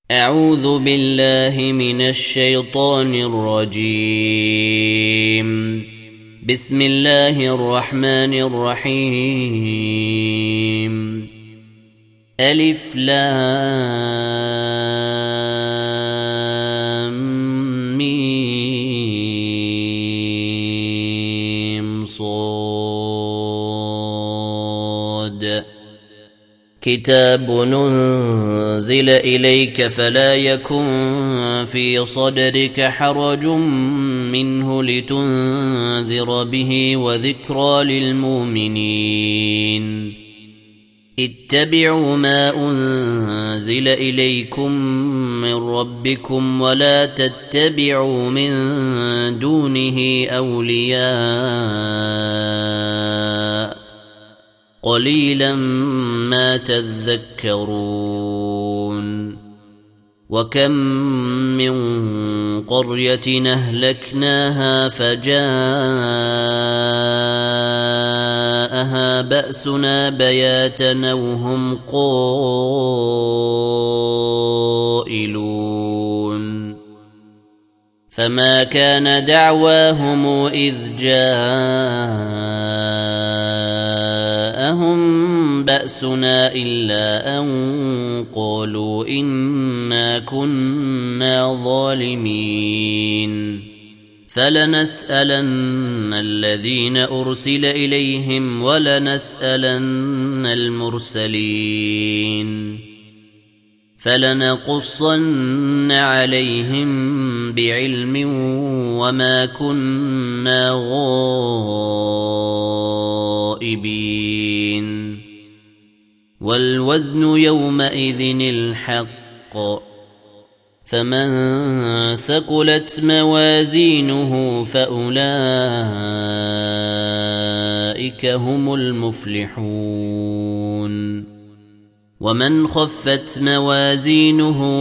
أعوذ بالله من الشيطان الرجيم. بسم الله الرحمن الرحيم. ألف لام ميم صاد. كتاب ننزل إليك فلا يكن في صدرك حرج منه لتنذر به وذكرى للمؤمنين. اتبعوا ما أنزل إليكم من ربكم ولا تتبعوا من دونه أولياء قليلا ما تذكرون. وكم من قرية أهلكناها فجاءها بأسنا بياتا وهم قائلون. فما كان دعواهم إذ جاءهم بأسنا إلا أن قالوا إنا كنا ظالمين. فلنسألن الذين أرسل إليهم ولنسألن المرسلين فلنقصن عليهم بعلم وما كنا غائبين. والوزن يومئذ الحق. فمن ثقلت موازينه فأولئك هم المفلحون. ومن خفت موازينه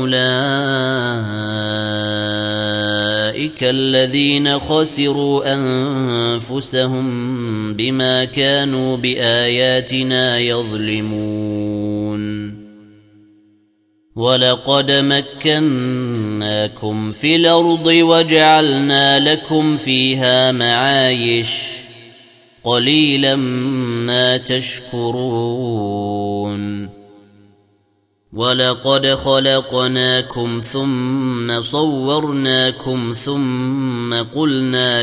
فأولئك الذين خسروا أنفسهم بما كانوا بآياتنا يظلمون. ولقد مكناكم في الأرض وجعلنا لكم فيها معايش قليلا ما تشكرون. ولقد خلقناكم ثم صورناكم ثم قلنا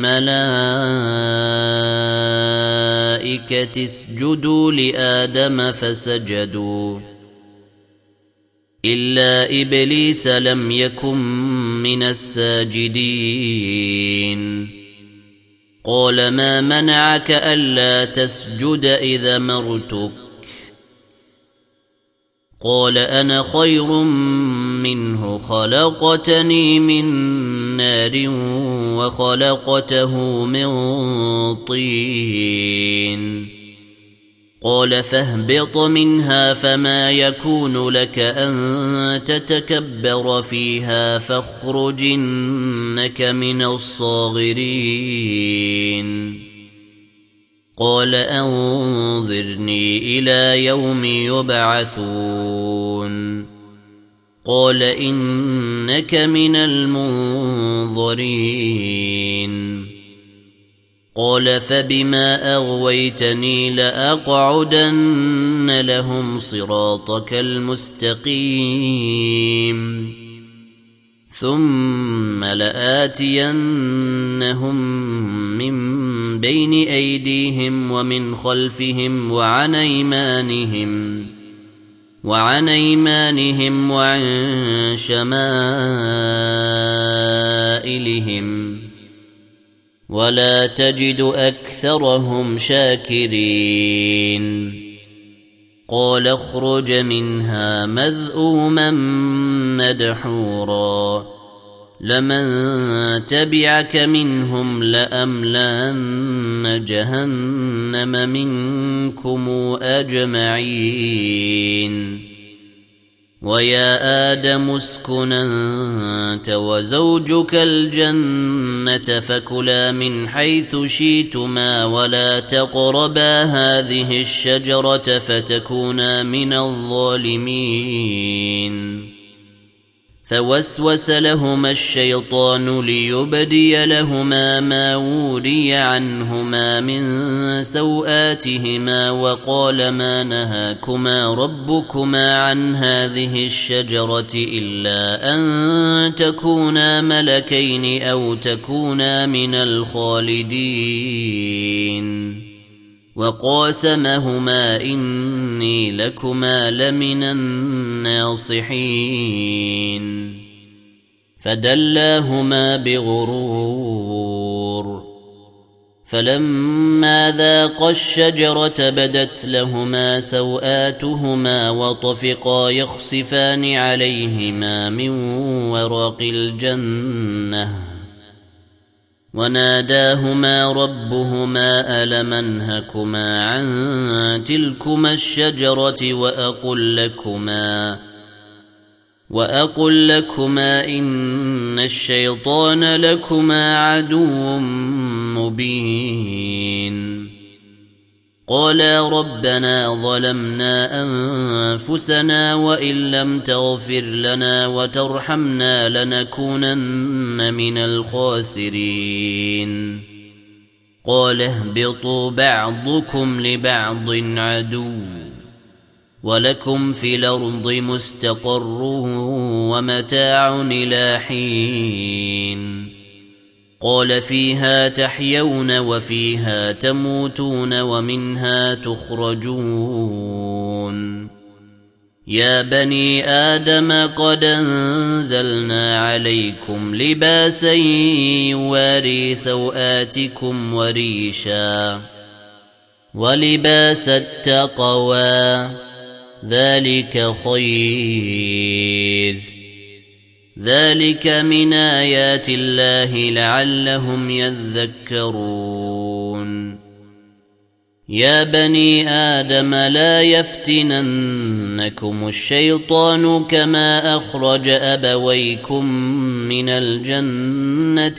للملائكة اسجدوا لآدم فسجدوا إلا إبليس لم يكن من الساجدين. قال ما منعك ألا تسجد إذا مرتك؟ قال أنا خير منه خلقتني من نار وخلقته من طين. قال فاهبط منها فما يكون لك أن تتكبر فيها فاخرج إنك من الصاغرين. قال أنظرني إلى يوم يبعثون. قال إنك من المنظرين. قال فبما أغويتني لأقعدن لهم صراطك المستقيم ثم لآتينهم من بين أيديهم ومن خلفهم وعن أيمانهم وعن شمائلهم ولا تجد أكثرهم شاكرين. قال اخرج منها مذءوما مدحورا لمن تبعك منهم لأملأن جهنم منكم أجمعين. ويا آدم اسكن أنت وزوجك الجنة فكلا من حيث شئتما ولا تقربا هذه الشجرة فتكونا من الظالمين. فوسوس لهما الشيطان ليبدي لهما ما وري عنهما من سوآتهما وقال ما نهاكما ربكما عن هذه الشجرة إلا أن تكونا ملكين أو تكونا من الخالدين وقاسمهما إني لكما لمن الناصحين فدلاهما بغرور فلما ذاقا الشجرة بدت لهما سوآتهما وطفقا يخصفان عليهما من ورق الجنة وناداهما ربهما ألم أنهكما عن تلكما الشجرة وأقل لكما إن الشيطان لكما عدو مبين قالا ربنا ظلمنا أنفسنا وإن لم تغفر لنا وترحمنا لنكونن من الخاسرين قال اهبطوا بعضكم لبعض عدو ولكم في الأرض مستقر ومتاع إلى حين قال فيها تحيون وفيها تموتون ومنها تخرجون يا بني آدم قد أنزلنا عليكم لباسا يواري سوآتكم وريشا ولباس التقوى ذلك خير ذلك من آيات الله لعلهم يذكرون يا بني آدم لا يفتننكم الشيطان كما أخرج أبويكم من الجنة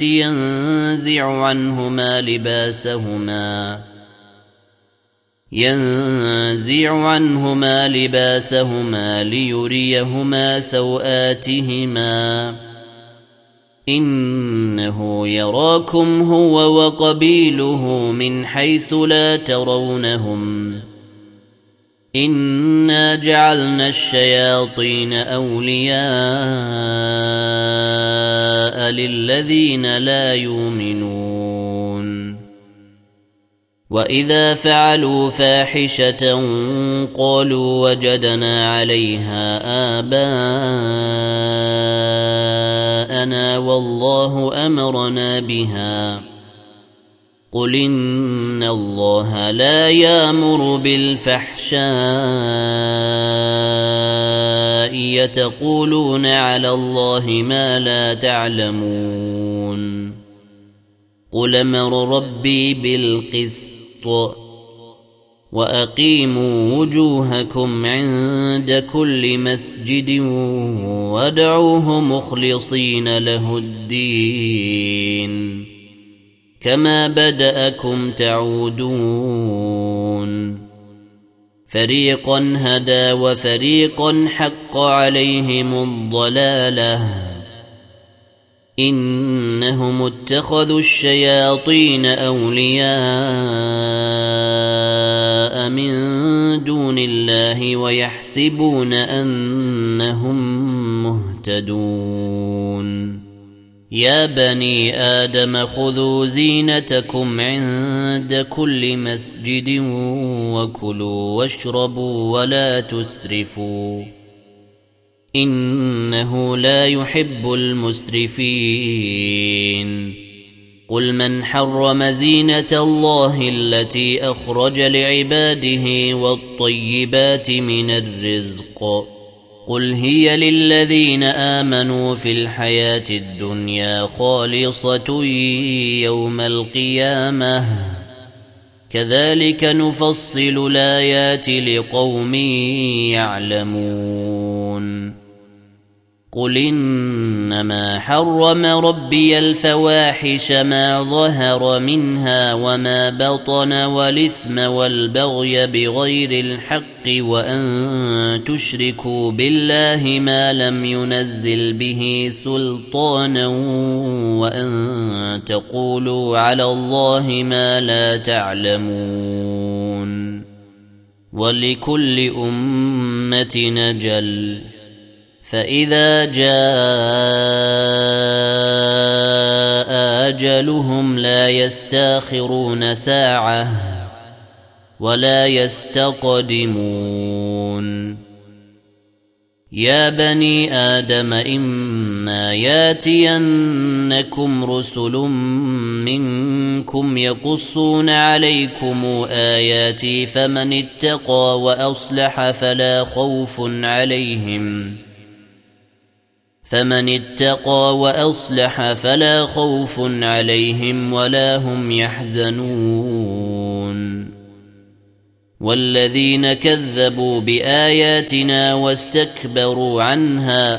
ينزع عنهما لباسهما ليريهما سوآتهما إنه يراكم هو وقبيله من حيث لا ترونهم إنا جعلنا الشياطين أولياء للذين لا يؤمنون وإذا فعلوا فاحشة قالوا وجدنا عليها آباءنا والله أمرنا بها قل إن الله لا يأمر بالفحشاء يتقولون على الله ما لا تعلمون قل أمر ربي بالقسط وأقيموا وجوهكم عند كل مسجد وادعوه مخلصين له الدين كما بدأكم تعودون فريقا هدى وفريقا حق عليهم الضلالة إنهم اتخذوا الشياطين أولياء من دون الله ويحسبون أنهم مهتدون يا بني آدم خذوا زينتكم عند كل مسجد وكلوا واشربوا ولا تسرفوا إنه لا يحب المسرفين قل من حرم زينة الله التي أخرج لعباده والطيبات من الرزق قل هي للذين آمنوا في الحياة الدنيا خالصة يوم القيامة كذلك نفصل الآيات لقوم يعلمون قل إنما حرم ربي الفواحش ما ظهر منها وما بطن والإثم والبغي بغير الحق وأن تشركوا بالله ما لم ينزل به سلطانا وأن تقولوا على الله ما لا تعلمون ولكل أمة أجل فإذا جاء أجلهم لا يستأخرون ساعة ولا يستقدمون يا بني آدم إما ياتينكم رسل منكم يقصون عليكم آياتي فمن اتقى وأصلح فلا خوف عليهم ولا هم يحزنون والذين كذبوا بآياتنا واستكبروا عنها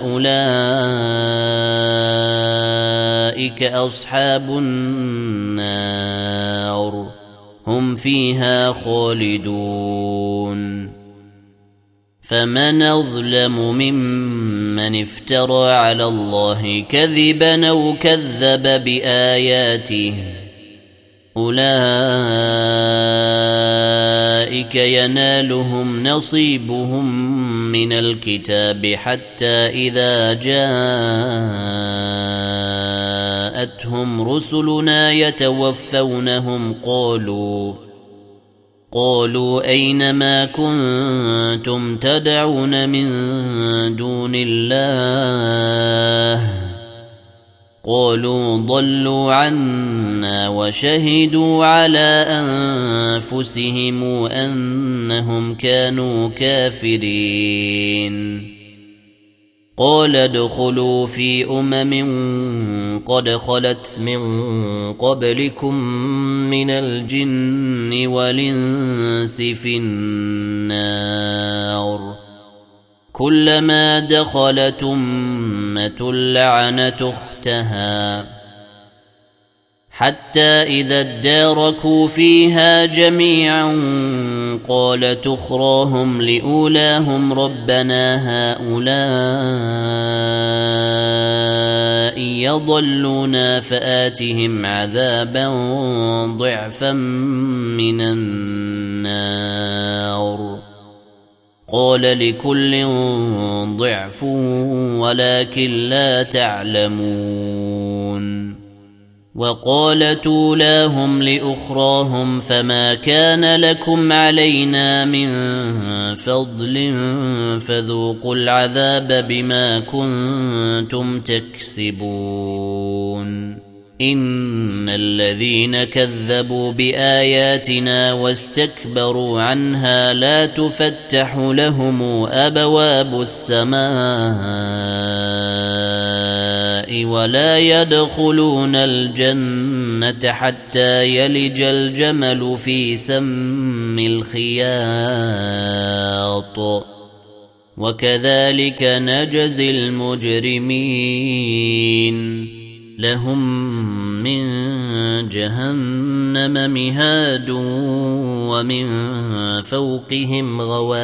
أولئك أصحاب النار هم فيها خالدون فمن أظلم ممن افترى على الله كذبا أو كذب بآياته أولئك ينالهم نصيبهم من الكتاب حتى إذا جاءتهم رسلنا يتوفونهم قالوا أين ما كنتم تدعون من دون الله قالوا ضلوا عنا وشهدوا على أنفسهم أنهم كانوا كافرين قال ادخلوا في قد خلت من قبلكم من الجن والإنس في النار كلما دخلت أمة لعنت أختها حتى إذا اداركوا فيها جميعا قالت أخراهم لأولاهم ربنا هؤلاء يضلونا فآتهم عذابا ضعفا من النار قال لكل ضعف ولكن لا تعلمون وقالت أولاهم لأخراهم فما كان لكم علينا من فضل فذوقوا العذاب بما كنتم تكسبون إن الذين كذبوا بآياتنا واستكبروا عنها لا تفتح لهم أبواب السماء ولا يدخلون الجنة حتى يلج الجمل في سم الخياط وكذلك نجزي المجرمين لهم من جهنم مهاد ومن فوقهم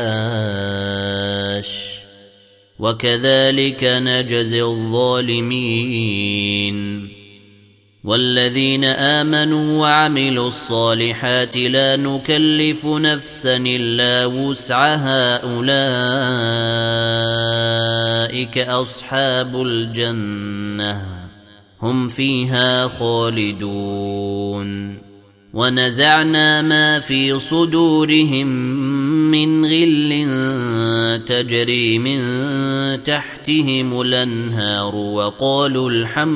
غواش وكذلك نجزي الظالمين والذين آمنوا وعملوا الصالحات لا نكلف نفسا إلا وسعها أولئك أصحاب الجنة هم فيها خالدون ونزعنا ما في صدورهم من غل تجري من تحتهم الأنهار وقالوا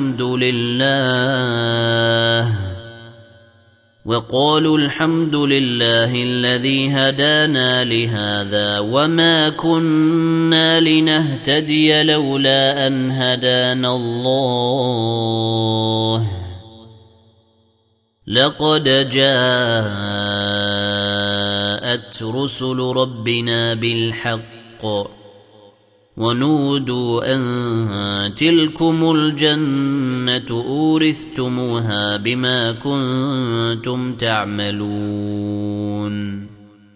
الحمد لله الذي هدانا لهذا وما كنا لنهتدي لولا أن هدانا الله لقد جاءت رسل ربنا بالحق ونودوا أن تلكم الجنة أورثتموها بما كنتم تعملون.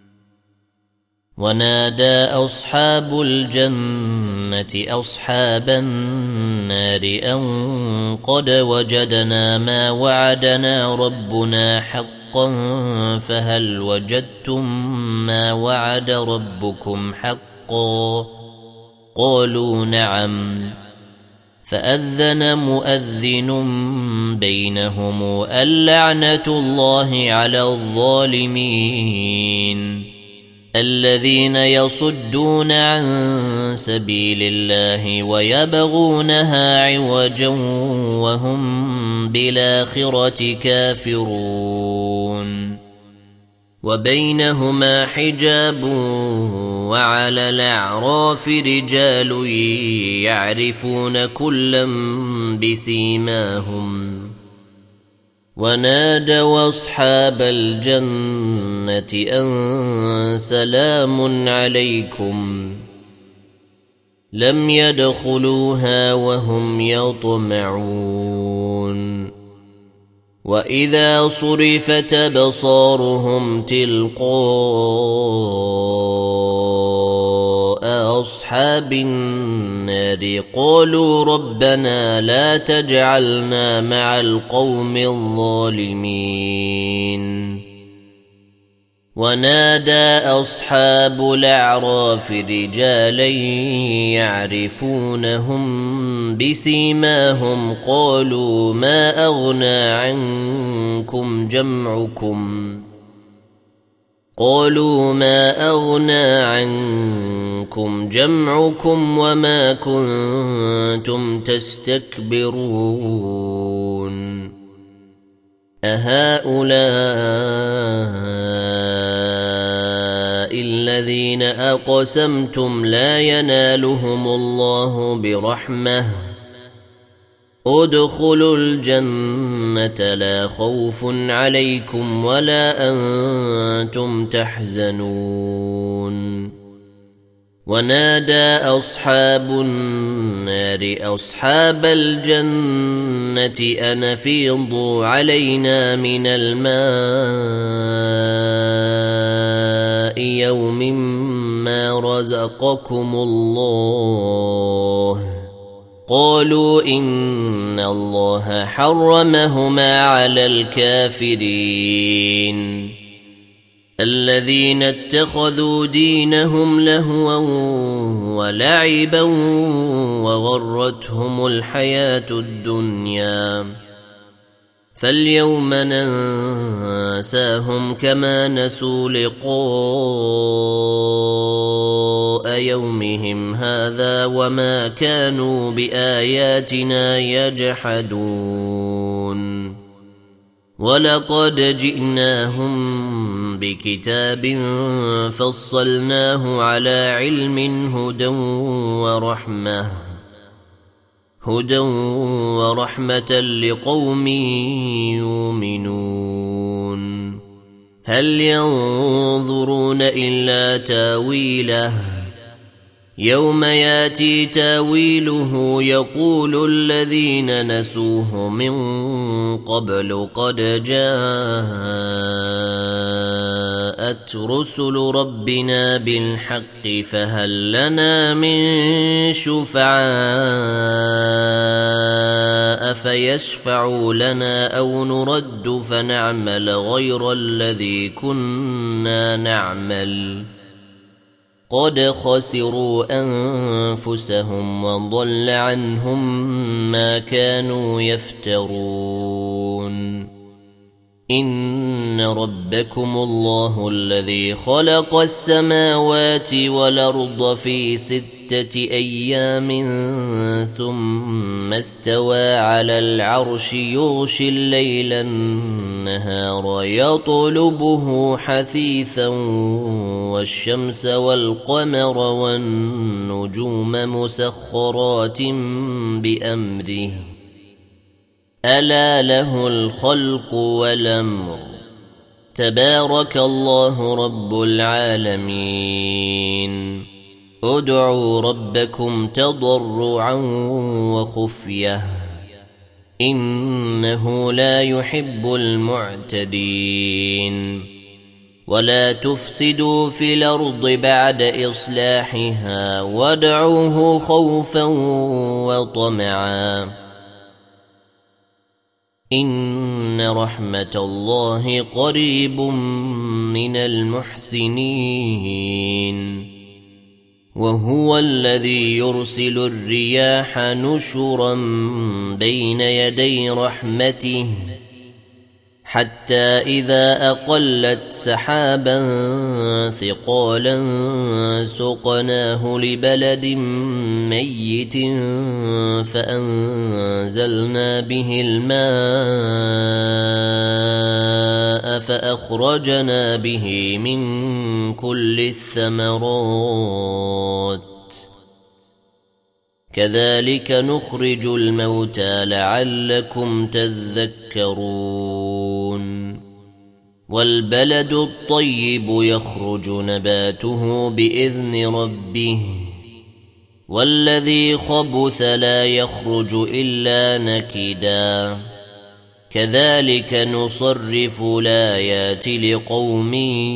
ونادى أصحاب الجنة أصحاب النار أن قد وجدنا ما وعدنا ربنا حقا فهل وجدتم ما وعد ربكم حقا؟ قالوا نعم. فأذن مؤذن بينهم اللعنة الله على الظالمين الذين يصدون عن سبيل الله ويبغونها عوجا وهم بالآخرة كافرون. وبينهما حجاب وعلى الأعراف رجال يعرفون كلا بسيماهم. ونادوا أصحاب الجنة أن سلام عليكم لم يدخلوها وهم يطمعون. وإذا صرفت أبصارهم تلقاء أصحاب النار قالوا ربنا لا تجعلنا مع القوم الظالمين. ونادى أصحاب الأعراف رجالا يعرفونهم بسيماهم قالوا ما أغنى عنكم جمعكم وما كنتم تستكبرون أهؤلاء الذين أقسمتم لا ينالهم الله برحمة ادخلوا الجنة لا خوف عليكم ولا أنتم تحزنون. ونادى أصحاب النار أصحاب الجنة أن أفيضوا علينا من الماء يوم ما رزقكم الله. قالوا إن الله حرمهما على الكافرين الذين اتخذوا دينهم لهوا ولعبا وغرتهم الحياة الدنيا فاليوم ننساهم كما نسوا لقاء يومهم هذا وما كانوا بآياتنا يجحدون. ولقد جئناهم بكتاب فصلناه على علم هدى ورحمة لقوم يؤمنون. هل ينظرون إلا تاويله يوم ياتي تاويله يقول الذين نسوه من قبل قد جاءت رسل ربنا بالحق فهل لنا من شفعاء فيشفعوا لنا أو نرد فنعمل غير الذي كنا نعمل قد خسروا أنفسهم وضل عنهم ما كانوا يفترون. إن ربكم الله الذي خلق السماوات والأرض في 6 أيام ثم استوى على العرش يغشي الليل النهار يطلبه حثيثا والشمس والقمر والنجوم مسخرات بأمره ألا له الخلق والأمر تبارك الله رب العالمين. ادعوا ربكم تضرعا وخفية إنه لا يحب المعتدين ولا تفسدوا في الأرض بعد إصلاحها وادعوه خوفا وطمعا إن رحمة الله قريب من المحسنين وهو الذي يرسل الرياح نشرا بين يدي رحمته حتى إذا أقلت سحابا ثقالا سقناه لبلد ميت فأنزلنا به الماء فأخرجنا به من كل الثمرات كذلك نخرج الموتى لعلكم تذكرون والبلد الطيب يخرج نباته بإذن ربه والذي خبث لا يخرج إلا نكدا كذلك نصرف الآيات لقوم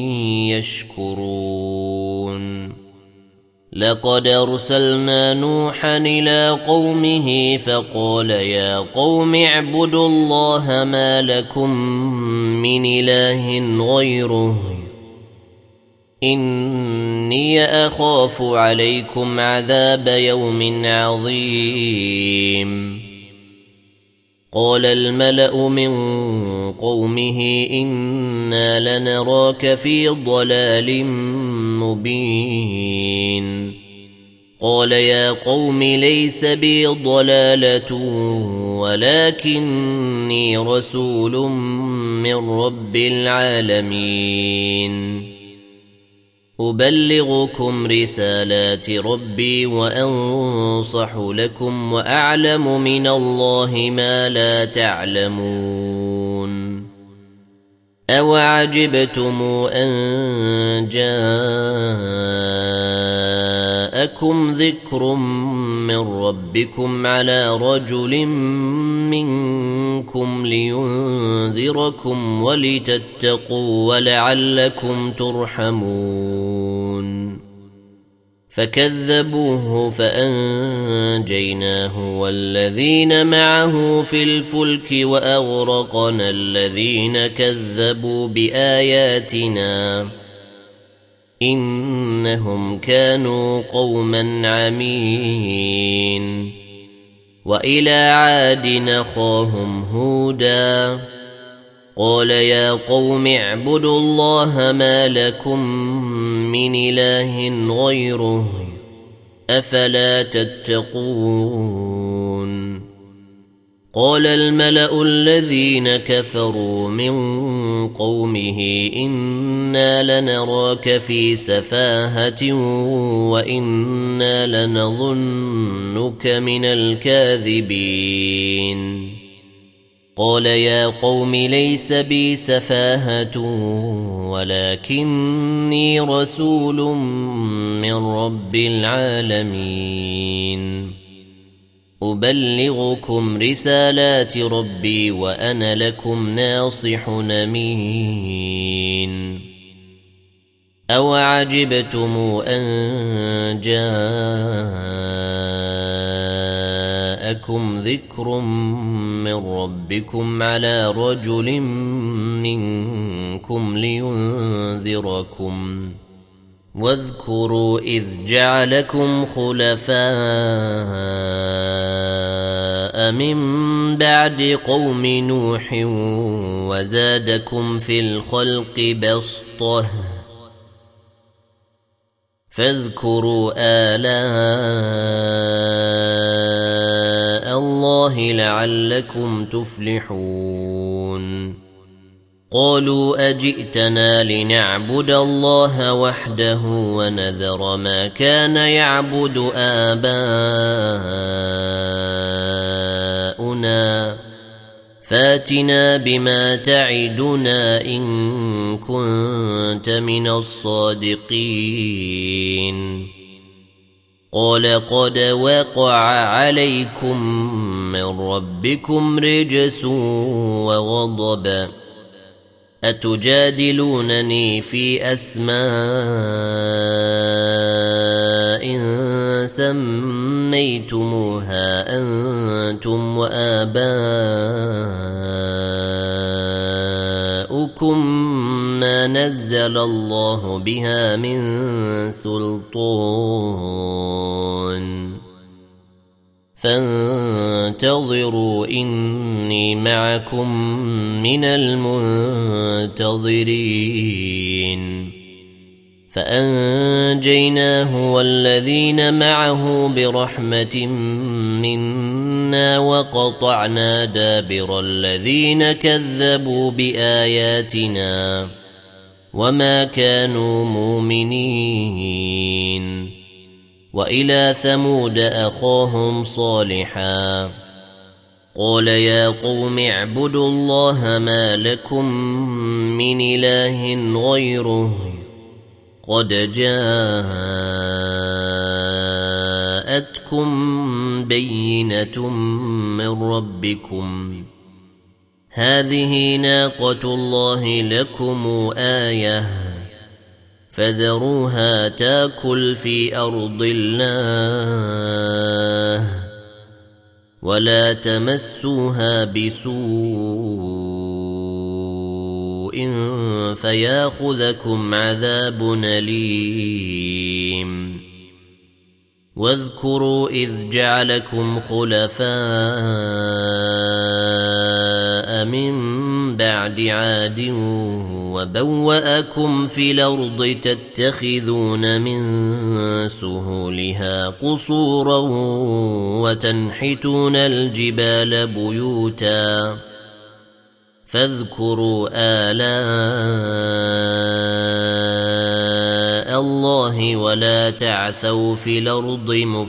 يشكرون لقد أرسلنا نوحا إلى قومه فقال يا قوم اعبدوا الله ما لكم من إله غيره إني أخاف عليكم عذاب يوم عظيم قال الملأ من قومه إنا لنراك في ضلال مبين قال يا قوم ليس بي ضلالة ولكني رسول من رب العالمين أبلغكم رسالات ربي وأنصح لكم وأعلم من الله ما لا تعلمون أوعجبتم أن جاءكم ذكر من ربكم على رجل منكم لينذركم ولتتقوا ولعلكم ترحمون فكذبوه فأنجيناه والذين معه في الفلك وأغرقنا الذين كذبوا بآياتنا إنهم كانوا قوما عمين وإلى عاد أخاهم هودا قال يا قوم اعبدوا الله ما لكم من إله غيره أفلا تتقون قال الملأ الذين كفروا من قومه إنا لنراك في سفاهة وإنا لنظنك من الكاذبين قال يا قوم ليس بي سفاهة ولكني رسول من رب العالمين أبلغكم رسالات ربي وأنا لكم ناصح أمين أوعجبتم أن جاءكم ذكر من ربكم على رجل منكم لينذركم واذكروا إذ جعلكم خلفاء من بعد قوم نوح وزادكم في الخلق بسطة فاذكروا آلاء الله لعلكم تفلحون قالوا أجئتنا لنعبد الله وحده ونذر ما كان يعبد آباؤنا فاتنا بما تعدنا إن كنت من الصادقين قال قد وقع عليكم من ربكم رجس وغضب أتجادلونني في أسماء سميتموها أنتم وآباؤكم ما نزل الله بها من سلطان فانتظروا إني معكم من المنتظرين فأنجيناه والذين معه برحمة منا وقطعنا دابر الذين كذبوا بآياتنا وما كانوا مؤمنين وإلى ثمود أخاهم صالحا قال يا قوم اعبدوا الله ما لكم من إله غيره قد جاءتكم بينة من ربكم هذه ناقة الله لكم آية فذروها تاكل في أرض الله ولا تمسوها بسوء فياخذكم عذاب أليم واذكروا إذ جعلكم خلفاء من بعد عاد وبوأكم في الأرض تتخذون من سهولها قصورا وتنحتون الجبال بيوتا فاذكروا آلاء الله ولا تعثوا في الأرض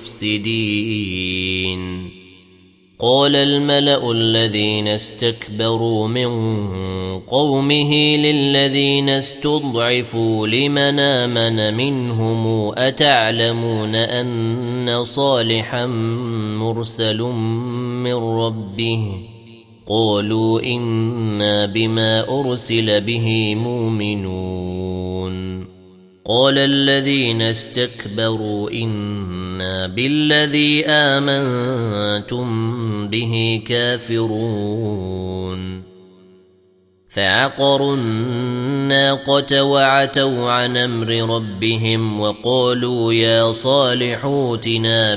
مفسدين قال الملأ الذين استكبروا من قومه للذين استضعفوا لمن آمن منهم أتعلمون أن صالحا مرسل من ربه قالوا إنا بما أرسل به مؤمنون قال الذين استكبروا إنا بالذي آمنتم به كافرون فعقروا الناقة وعتوا عن أمر ربهم وقالوا يا صالح ائتنا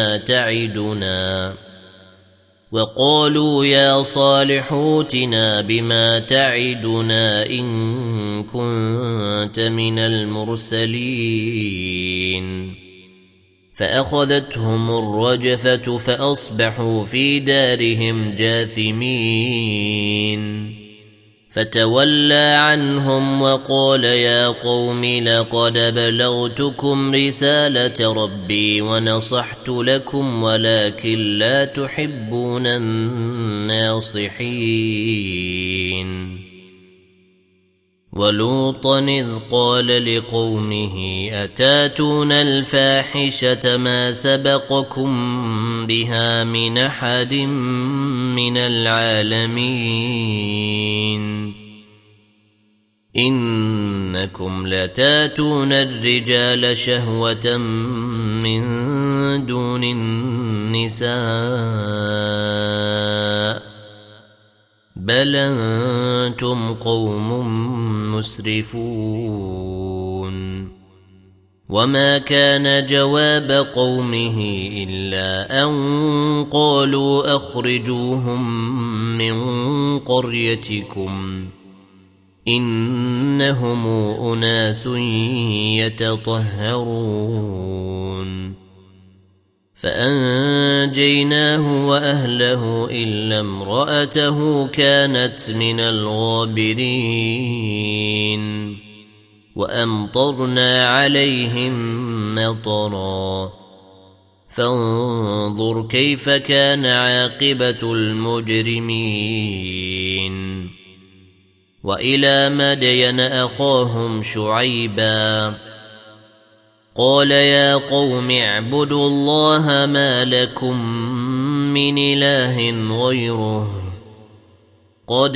بما تعدنا إن كنت من المرسلين فأخذتهم الرجفة فأصبحوا في دارهم جاثمين فتولى عنهم وقال يا قوم لقد بلغتكم رسالة ربي ونصحت لكم ولكن لا تحبون الناصحين ولوطا إذ قال لقومه أتاتون الفاحشة ما سبقكم بها من أحد من العالمين إنكم لتاتون الرجال شهوة من دون النساء بل أنتم قوم مسرفون وما كان جواب قومه إلا أن قالوا أخرجوهم من قريتكم إنهم أناس يتطهرون فأنجيناه وأهله إلا امرأته كانت من الغابرين وأمطرنا عليهم مطرا فانظر كيف كان عاقبة المجرمين وإلى مدين أخاهم شعيبا قال يا قوم اعبدوا الله ما لكم من إله غيره قد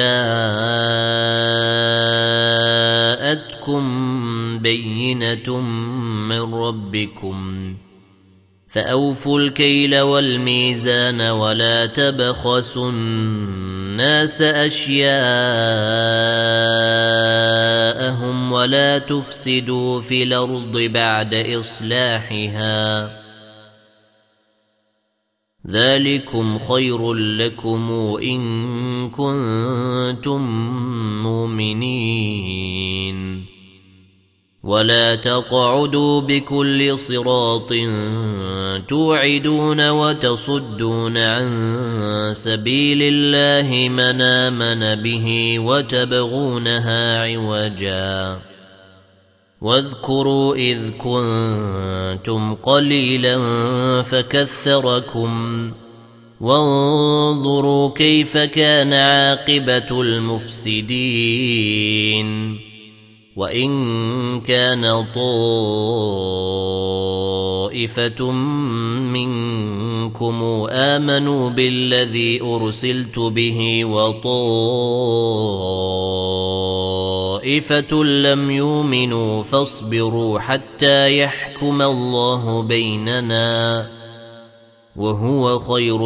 جاءتكم بينة من ربكم فأوفوا الكيل والميزان ولا تبخسوا الناس أشياءهم ولا تفسدوا في الأرض بعد إصلاحها ذلكم خير لكم إن كنتم مؤمنين ولا تقعدوا بكل صراط توعدون وتصدون عن سبيل الله من آمن به وتبغونها عوجا واذكروا إذ كنتم قليلا فكثركم وانظروا كيف كان عاقبة المفسدين وإن كان طائفة منكم آمنوا بالذي أرسلت به وطائفة لم يؤمنوا فاصبروا حتى يحكم الله بيننا وهو خير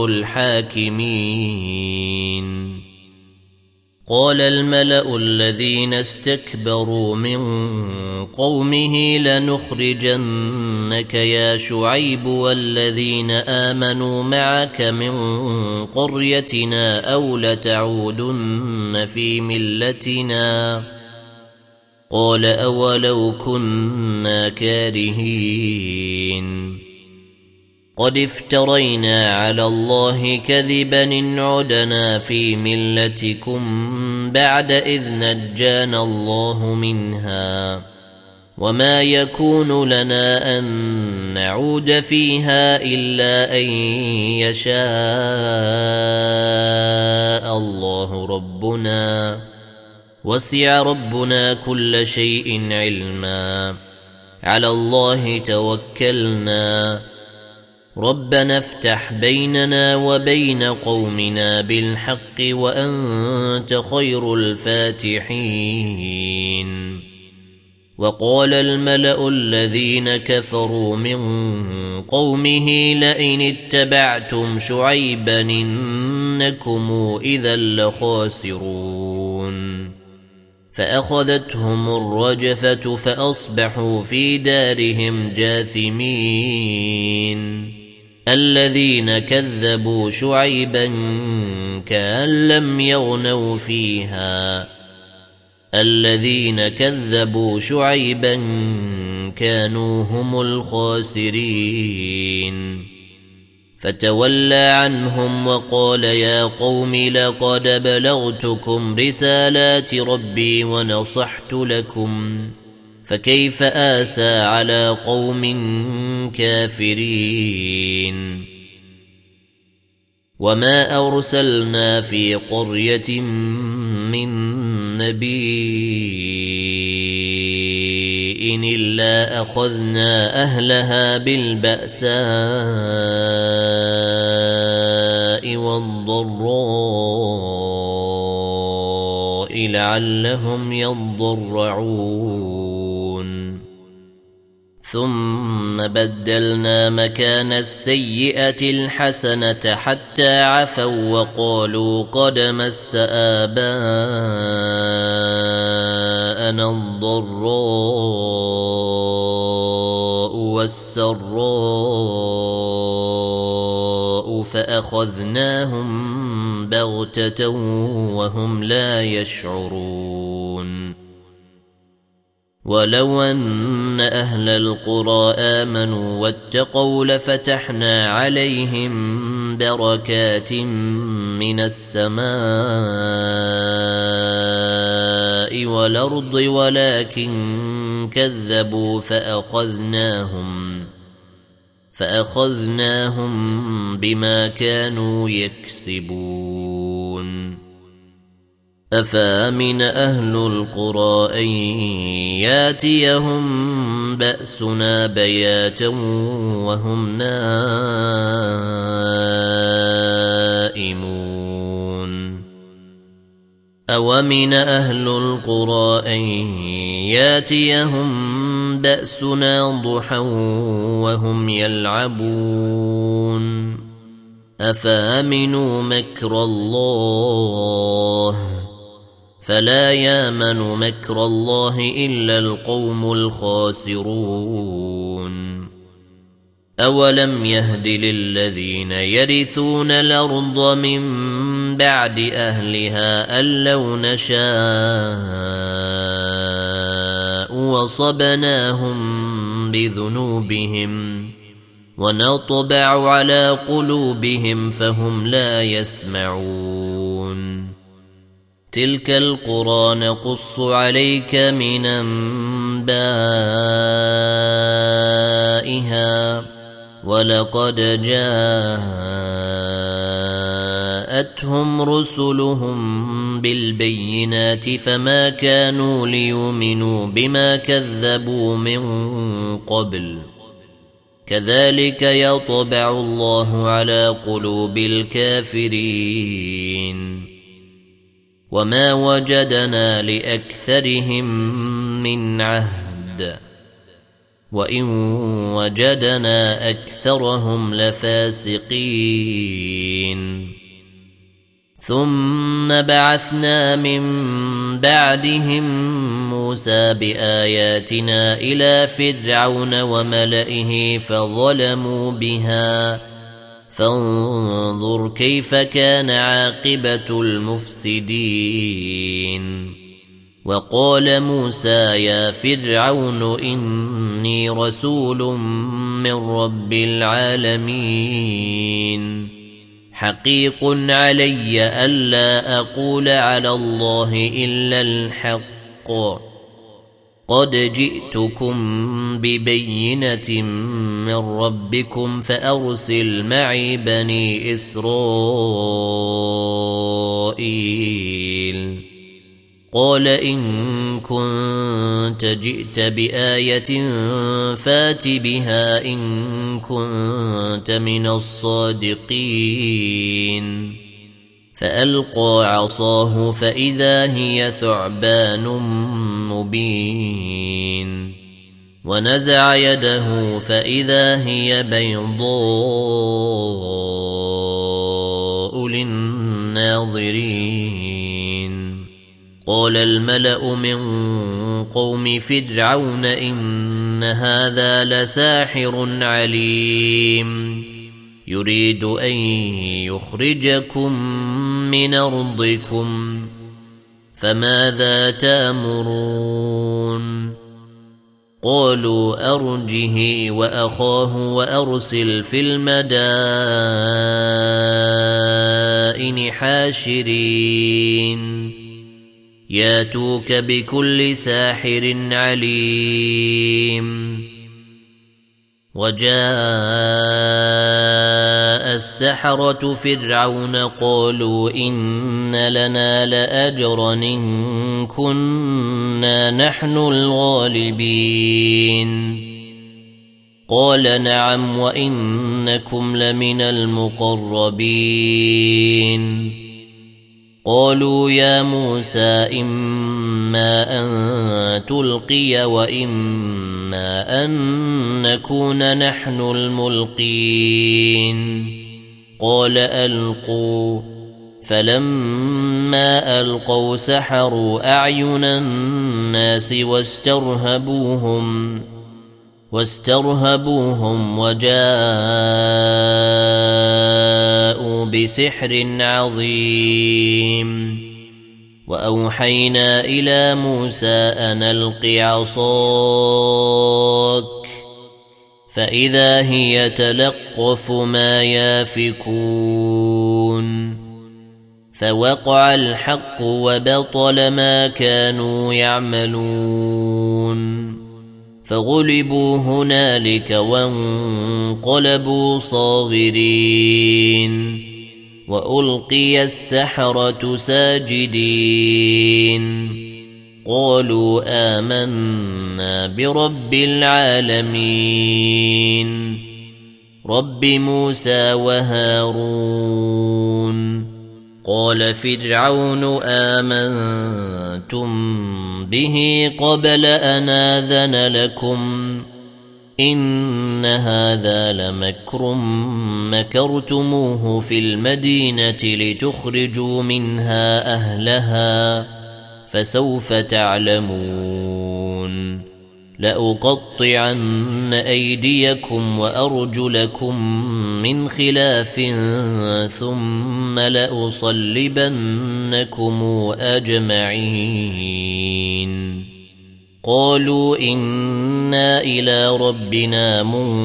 الحاكمين قال الملأ الذين استكبروا من قومه لنخرجنك يا شعيب والذين آمنوا معك من قريتنا أو لتعودن في ملتنا قال أولو كنا كارهين قد افترينا على الله كذبا إن عدنا في ملتكم بعد إذ نجانا الله منها وما يكون لنا أن نعود فيها إلا أن يشاء الله ربنا وسع ربنا كل شيء علما على الله توكلنا ربنا افتح بيننا وبين قومنا بالحق وأنت خير الفاتحين وقال الملأ الذين كفروا من قومه لئن اتبعتم شعيبا إنكم إذا لخاسرون فأخذتهم الرجفة فأصبحوا في دارهم جاثمين الذين كذبوا شعيبا كأن لم يغنوا فيها الذين كذبوا شعيبا كانوا هم الخاسرين فتولى عنهم وقال يا قوم لقد بلغتكم رسالات ربي ونصحت لكم فكيف آسى على قوم كافرين وما أرسلنا في قرية من نبي إلا أخذنا أهلها بالبأساء والضراء لعلهم يضرعون ثم بدلنا مكان السيئة الحسنة حتى عفوا وقالوا قد مس آباءنا الضراء والسراء فأخذناهم بغتة وهم لا يشعرون ولو أن أهل القرى آمنوا واتقوا لفتحنا عليهم بركات من السماء والأرض ولكن كذبوا فأخذناهم بما كانوا يكسبون أفامن أهل القرى أن ياتيهم بأسنا بياتا وهم نائمون أومن أهل القرى أن ياتيهم بأسنا ضحى وهم يلعبون أفامنوا مكر الله فلا يامن مكر الله إلا القوم الخاسرون أولم يهد للذين يرثون الأرض من بعد أهلها أن لو نشاء وصبناهم بذنوبهم ونطبع على قلوبهم فهم لا يسمعون تلك القرى نقص عليك من أنبائها ولقد جاءتهم رسلهم بالبينات فما كانوا ليؤمنوا بما كذبوا من قبل كذلك يطبع الله على قلوب الكافرين وما وجدنا لأكثرهم من عهد وإن وجدنا أكثرهم لفاسقين ثم بعثنا من بعدهم موسى بآياتنا إلى فرعون وملئه فظلموا بها فانظر كيف كان عاقبة المفسدين وقال موسى يا فرعون إني رسول من رب العالمين حقيق علي ألا أقول على الله إلا الحق قد جئتكم ببينة من ربكم فأرسل معي بني إسرائيل قال إن كنت جئت بآية فات بها إن كنت من الصادقين فألقى عصاه فإذا هي ثعبان مبين ونزع يده فإذا هي بيضاء للناظرين قال الملأ من قوم فرعون إن هذا لساحر عليم يريد أن يخرجكم من أرضكم فماذا تأمرون قالوا أرجه وأخاه وأرسل في المدائن حاشرين ياتوك بكل ساحر عليم وجاء السحرة فرعون قالوا إن لنا لأجرا إن كنا نحن الغالبين قال نعم وإنكم لمن المقربين قالوا يا موسى إما أن تلقي وإما أن نكون نحن الملقين قال ألقوا فلما ألقوا سحروا أعين الناس واسترهبوهم وجاءوا بسحر عظيم وأوحينا إلى موسى أن ألق عصاك فإذا هي تلقف ما يافكون فوقع الحق وبطل ما كانوا يعملون فغلبوا هنالك وانقلبوا صاغرين وألقي السحرة ساجدين قالوا آمنا برب العالمين رب موسى وهارون قال فرعون آمنتم به قبل أن آذن لكم إن هذا لمكر مكرتموه في المدينة لتخرجوا منها أهلها فسوف تعلمون لأقطعن أيديكم وأرجلكم من خلاف ثم لأصلبنكم أجمعين قالوا إنا إلى ربنا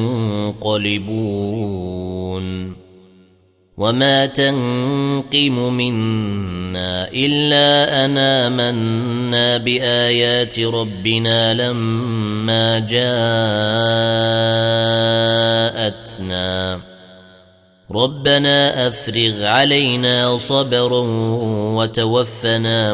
منقلبون وما تنقم منا إلا أن آمنا بآيات ربنا لما جاءتنا ربنا أفرغ علينا صبرا وتوفنا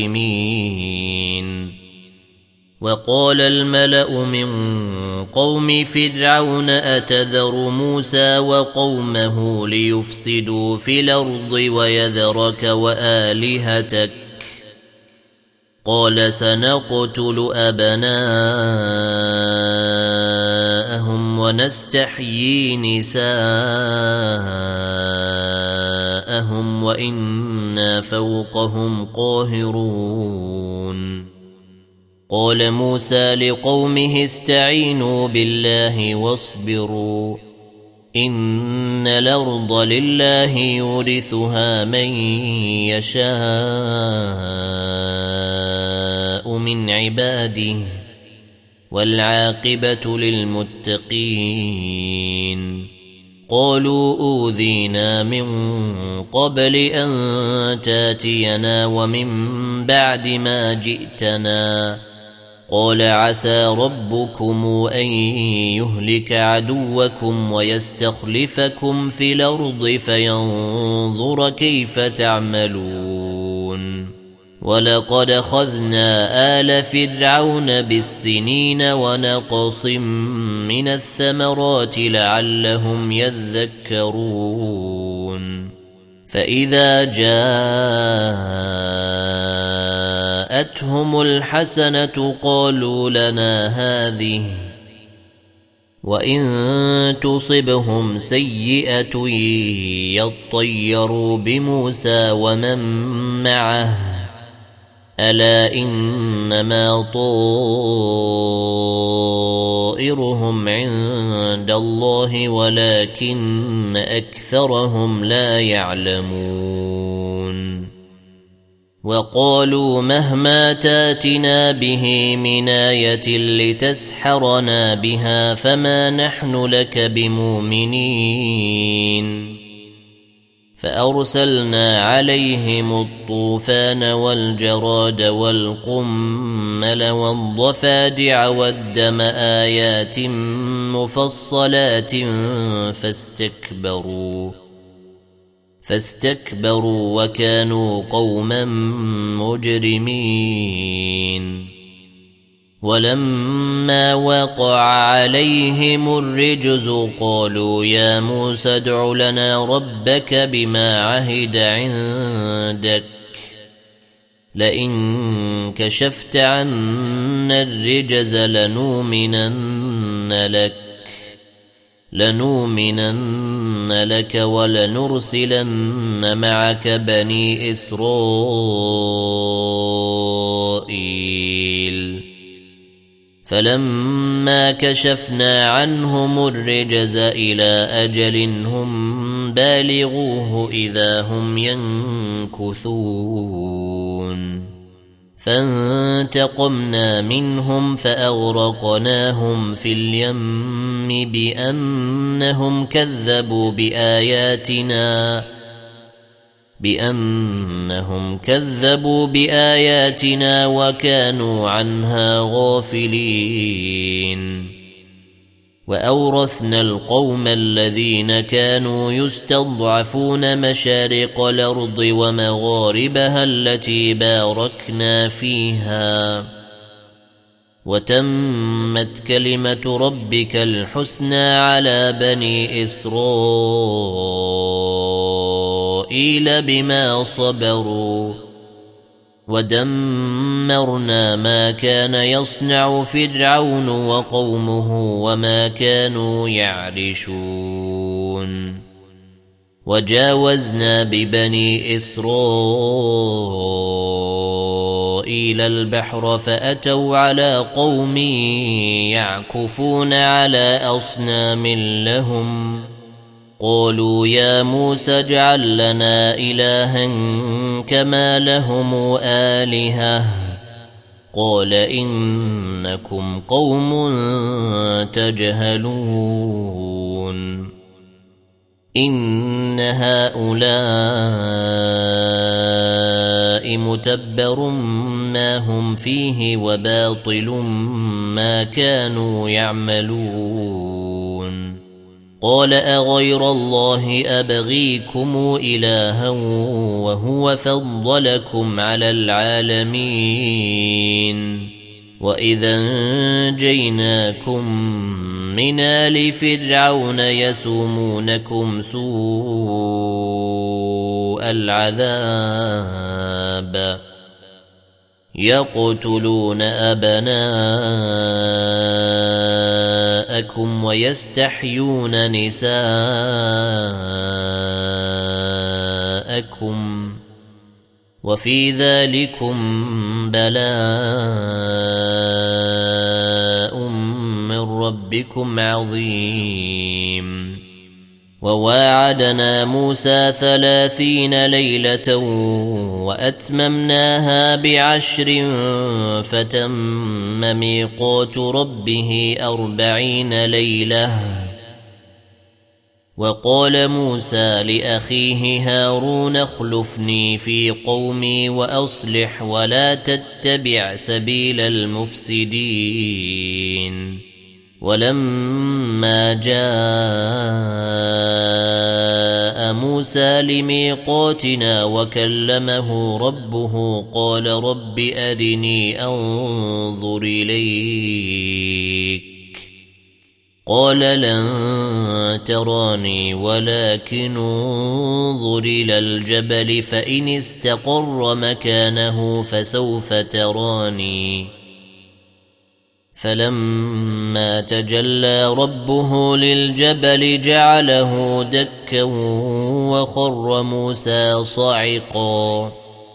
مسلمين وقال الملأ من قوم فرعون أتذر موسى وقومه ليفسدوا في الأرض ويذرك وآلهتك قال سنقتل أبناءهم ونستحيي نساءهم وإنا فوقهم قاهرون قال موسى لقومه استعينوا بالله واصبروا إن الأرض لله يورثها من يشاء من عباده والعاقبة للمتقين قالوا أوذينا من قبل أن تاتينا ومن بعد ما جئتنا قال عسى ربكم أن يهلك عدوكم ويستخلفكم في الأرض فينظر كيف تعملون ولقد أخذنا آل فرعون بالسنين ونقص من الثمرات لعلهم يذكرون فإذا جاءتهم الحسنة قالوا لنا هذه وإن تصبهم سيئة يطيروا بموسى ومن معه ألا إنما طائرهم عند الله ولكن أكثرهم لا يعلمون وقالوا مهما تاتنا به من آية لتسحرنا بها فما نحن لك بمؤمنين فأرسلنا عليهم الطوفان والجراد والقمل والضفادع والدم آيات مفصلات فاستكبروا وكانوا قوما مجرمين ولما وقع عليهم الرجز قالوا يا موسى ادع لنا ربك بما عهد عندك لئن كشفت عنا الرجز لنؤمنن لك ولنرسلن معك بني إسرائيل فلما كشفنا عنهم الرجز إلى أجل هم بالغوه إذا هم ينكثون فانتقمنا منهم فأغرقناهم في اليم بأنهم كذبوا بآياتنا وكانوا عنها غافلين وأورثنا القوم الذين كانوا يستضعفون مشارق الأرض ومغاربها التي باركنا فيها وتمت كلمة ربك الحسنى على بني إسرائيل بما صبروا ودمرنا ما كان يصنع فرعون وقومه وما كانوا يعرشون وجاوزنا ببني إسرائيل البحر فأتوا على قوم يعكفون على أصنام لهم قالوا يا موسى اجعل لنا إلها كما لهم آلهة قال إنكم قوم تجهلون إن هؤلاء متبر ما هم فيه وباطل ما كانوا يعملون قال أغير الله أبغيكم إلها وهو فضلكم على العالمين وإذا أنجيناكم من آل فرعون يسومونكم سوء العذاب يقتلون أبناءكم ويستحيون نساءكم وفي ذلكم بلاء من ربكم عظيم وواعدنا موسى 30 ليلة وأتممناها ب10 فتم ميقات ربه 40 ليلة وقال موسى لأخيه هارون اخلفني في قومي وأصلح ولا تتبع سبيل المفسدين ولما جاء موسى لميقاتنا وكلمه ربه قال رب أرني أنظر إليك قال لن تراني ولكن انظر إلى الجبل فإن استقر مكانه فسوف تراني فلما تجلى ربه للجبل جعله دكا وخر موسى صعقا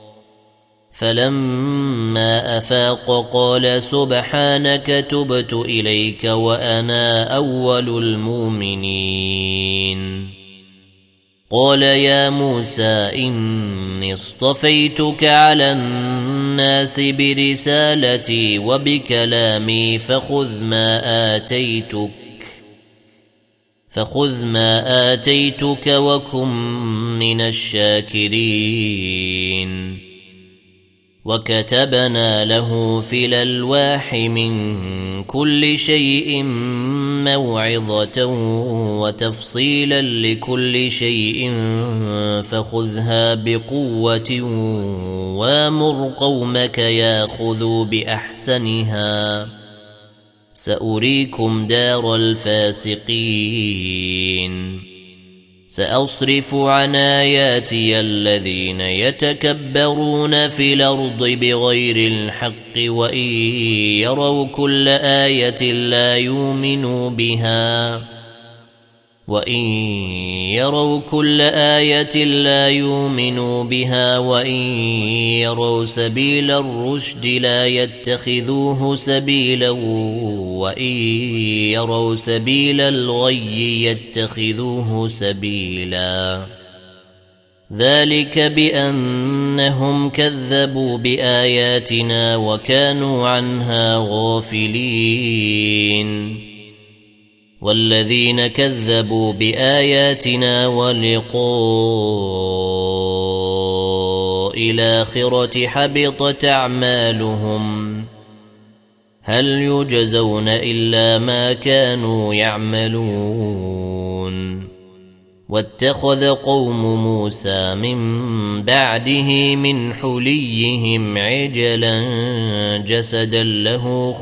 فلما أفاق قال سبحانك تبت إليك وأنا أول المؤمنين قال يا موسى إني اصطفيتك على الناس برسالتي وبكلامي فخذ ما آتيتك وكن من الشاكرين وكتبنا له في الألواح من كل شيء موعظة وتفصيلا لكل شيء فخذها بقوة وامر قومك ياخذوا بأحسنها سأريكم دار الفاسقين سأصرف عن آياتي الذين يتكبرون في الأرض بغير الحق وإن يروا كل آية لا يؤمنوا بها وإن يروا سبيل الرشد لا يتخذوه سبيلا وإن يروا سبيل الغي يتخذوه سبيلا ذلك بأنهم كذبوا بآياتنا وكانوا عنها غافلين والذين كذبوا بآياتنا ولقاء الآخرة حبطت أعمالهم هل يجزون إلا ما كانوا يعملون. واتخذ قوم موسى من بعده من حليهم عجلا جسدا له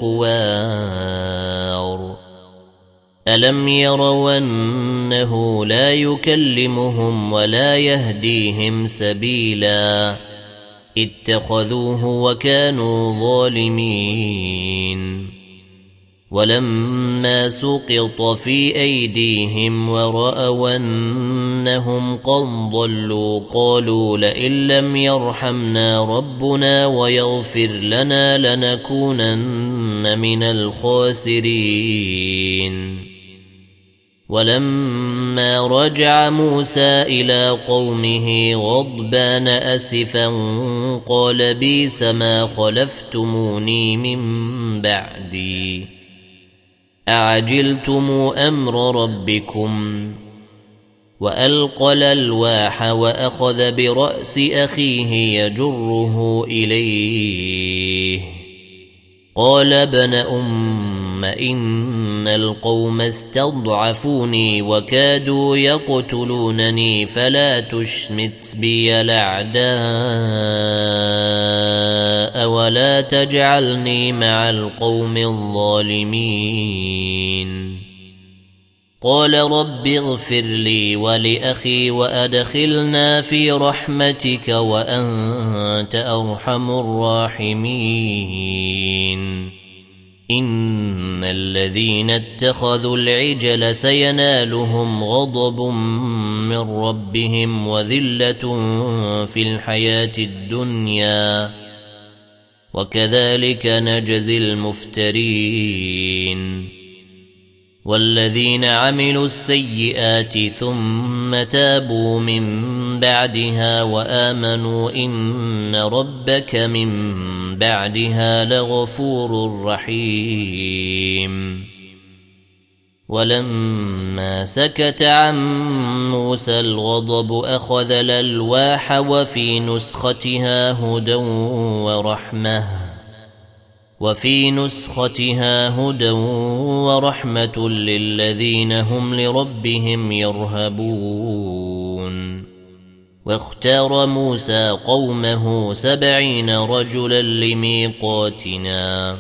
خوار ألم يروا أنه لا يكلمهم ولا يهديهم سبيلا اتخذوه وكانوا ظالمين. ولما سقط في أيديهم ورأوا أنهم قد ضلوا قالوا لئن لم يرحمنا ربنا ويغفر لنا لنكونن من الخاسرين. ولما رجع موسى إلى قومه غضبان أسفا قال بئس ما خلفتموني من بعدي أعجلتم أمر ربكم. وألقى الألواح وأخذ برأس أخيه يجره إليه قال ابن أم إن القوم استضعفوني وكادوا يقتلونني فلا تشمت بي الأعداء ولا تجعلني مع القوم الظالمين. قال رب اغفر لي ولأخي وأدخلنا في رحمتك وأنت أرحم الراحمين. إن الذين اتخذوا العجل سينالهم غضب من ربهم وذلة في الحياة الدنيا وكذلك نجزي المفترين. والذين عملوا السيئات ثم تابوا من بعدها وآمنوا إن ربك من بعدها لغفور رحيم. ولما سكت عن موسى الغضب أخذ الألواح وفي نسختها هدى ورحمة للذين هم لربهم يرهبون. واختار موسى قومه 70 رجلا لميقاتنا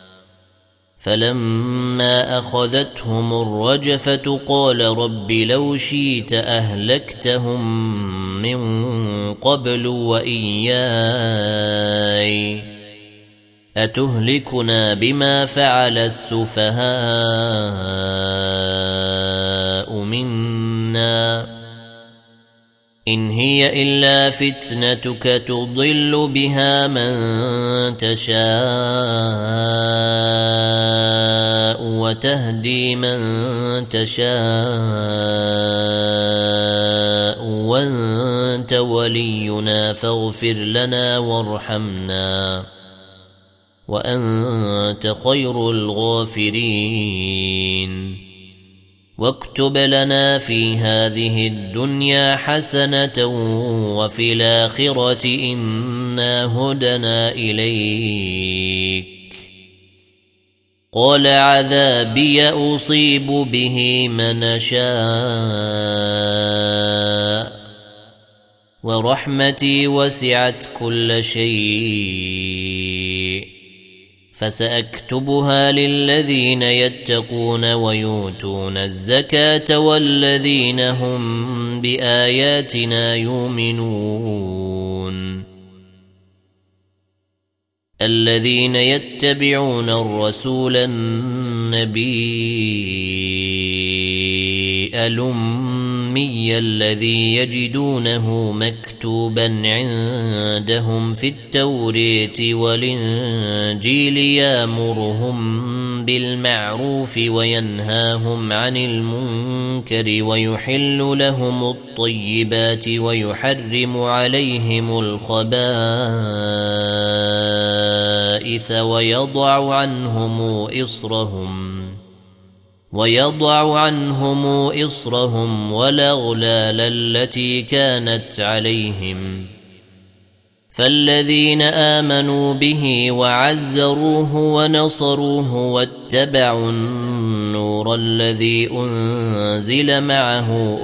فلما أخذتهم الرجفة قال رب لو شئت أهلكتهم من قبل وإياي أتهلكنا بما فعل السفهاء منا إن هي إلا فتنتك تضل بها من تشاء وتهدي من تشاء وأنت ولينا فاغفر لنا وارحمنا وأنت خير الغافرين. واكتب لنا في هذه الدنيا حسنة وفي الآخرة إنا هدنا إليك. قال عذابي أصيب به من شاء ورحمتي وسعت كل شيء فسأكتبها للذين يتقون ويؤتون الزكاة والذين هم بآياتنا يؤمنون. الذين يتبعون الرسول النبي الأمي الذي يجدونه مكتوبا عندهم في التوراة والإنجيل يأمرهم بالمعروف وينهاهم عن المنكر ويحل لهم الطيبات ويحرم عليهم الخبائث ويضع عنهم إصرهم والأغلال التي كانت عليهم فالذين آمنوا به وعزروه ونصروه واتبعوا النور الذي أنزل معه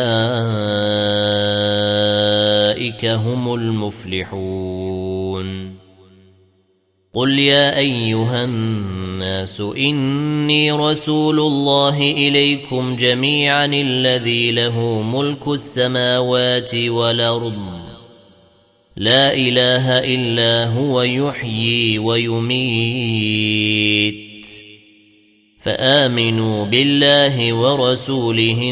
أولئك هم المفلحون قل يا أيها الناس إني رسول الله إليكم جميعا الذي له ملك السماوات والأرض لا إله إلا هو يحيي ويميت فآمنوا بالله ورسوله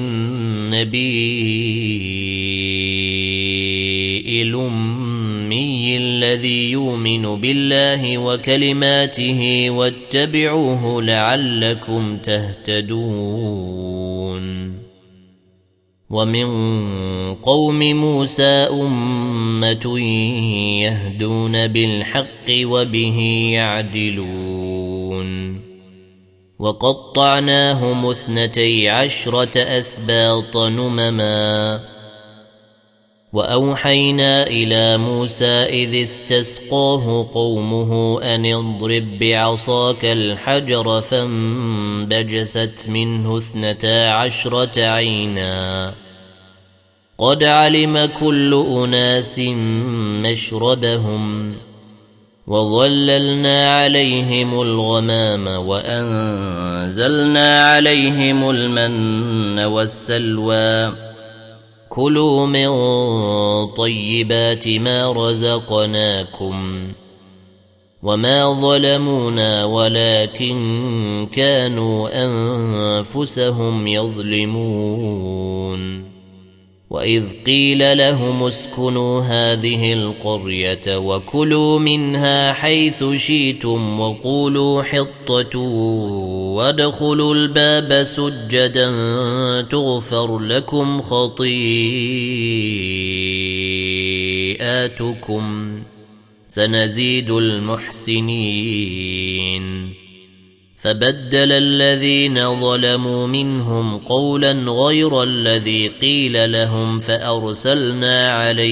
النبي الأمي الذي يؤمن بالله وكلماته واتبعوه لعلكم تهتدون ومن قوم موسى أمة يهدون بالحق وبه يعدلون وقطعناهم 12 أسباط نمما وأوحينا إلى موسى إذ استسقاه قومه أن اضرب بعصاك الحجر فانبجست منه 12 عينا قد علم كل أناس مشربهم وظللنا عليهم الغمام وأنزلنا عليهم المن والسلوى كلوا من طيبات ما رزقناكم وما ظلمونا ولكن كانوا أنفسهم يظلمون وإذ قيل لهم اسكنوا هذه القرية وكلوا منها حيث شئتم وقولوا حطة وادخلوا الباب سجدا تغفر لكم خطيئاتكم سنزيد المحسنين فبدل الذين ظلموا منهم قولا غير الذي قيل لهم فأرسلنا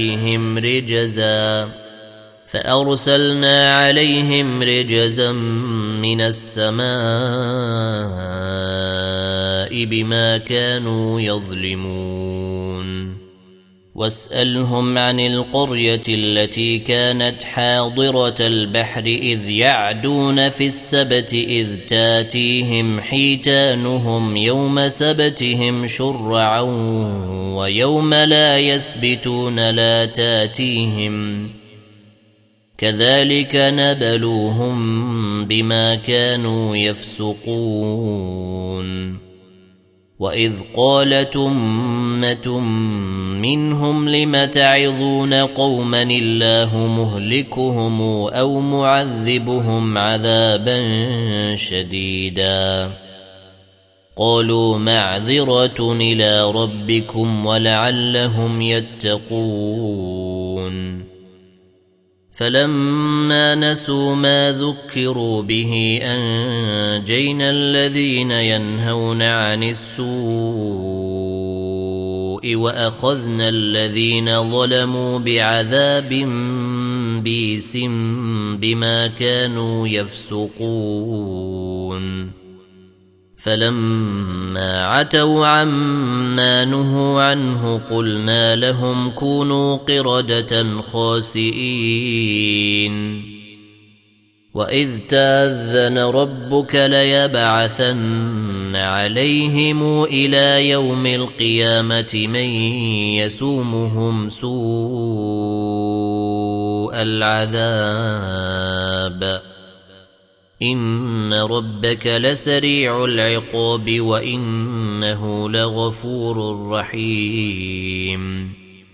عليهم رجزا من السماء بما كانوا يظلمون واسألهم عن القرية التي كانت حاضرة البحر إذ يعدون في السبت إذ تاتيهم حيتانهم يوم سبتهم شرعا ويوم لا يسبتون لا تاتيهم كذلك نبلوهم بما كانوا يفسقون وإذ قالت أمة منهم لم تعظون قوما الله مهلكهم أو معذبهم عذابا شديدا قالوا معذرة إلى ربكم ولعلهم يتقون فلما نسوا ما ذكروا به أنجينا الذين ينهون عن السوء وأخذنا الذين ظلموا بعذاب بئيس بما كانوا يفسقون فلما عتوا عما نهوا عنه قلنا لهم كونوا قردة خاسئين وإذ تأذن ربك ليبعثن عليهم إلى يوم القيامة من يسومهم سوء العذاب إن ربك لسريع العقاب وإنه لغفور رحيم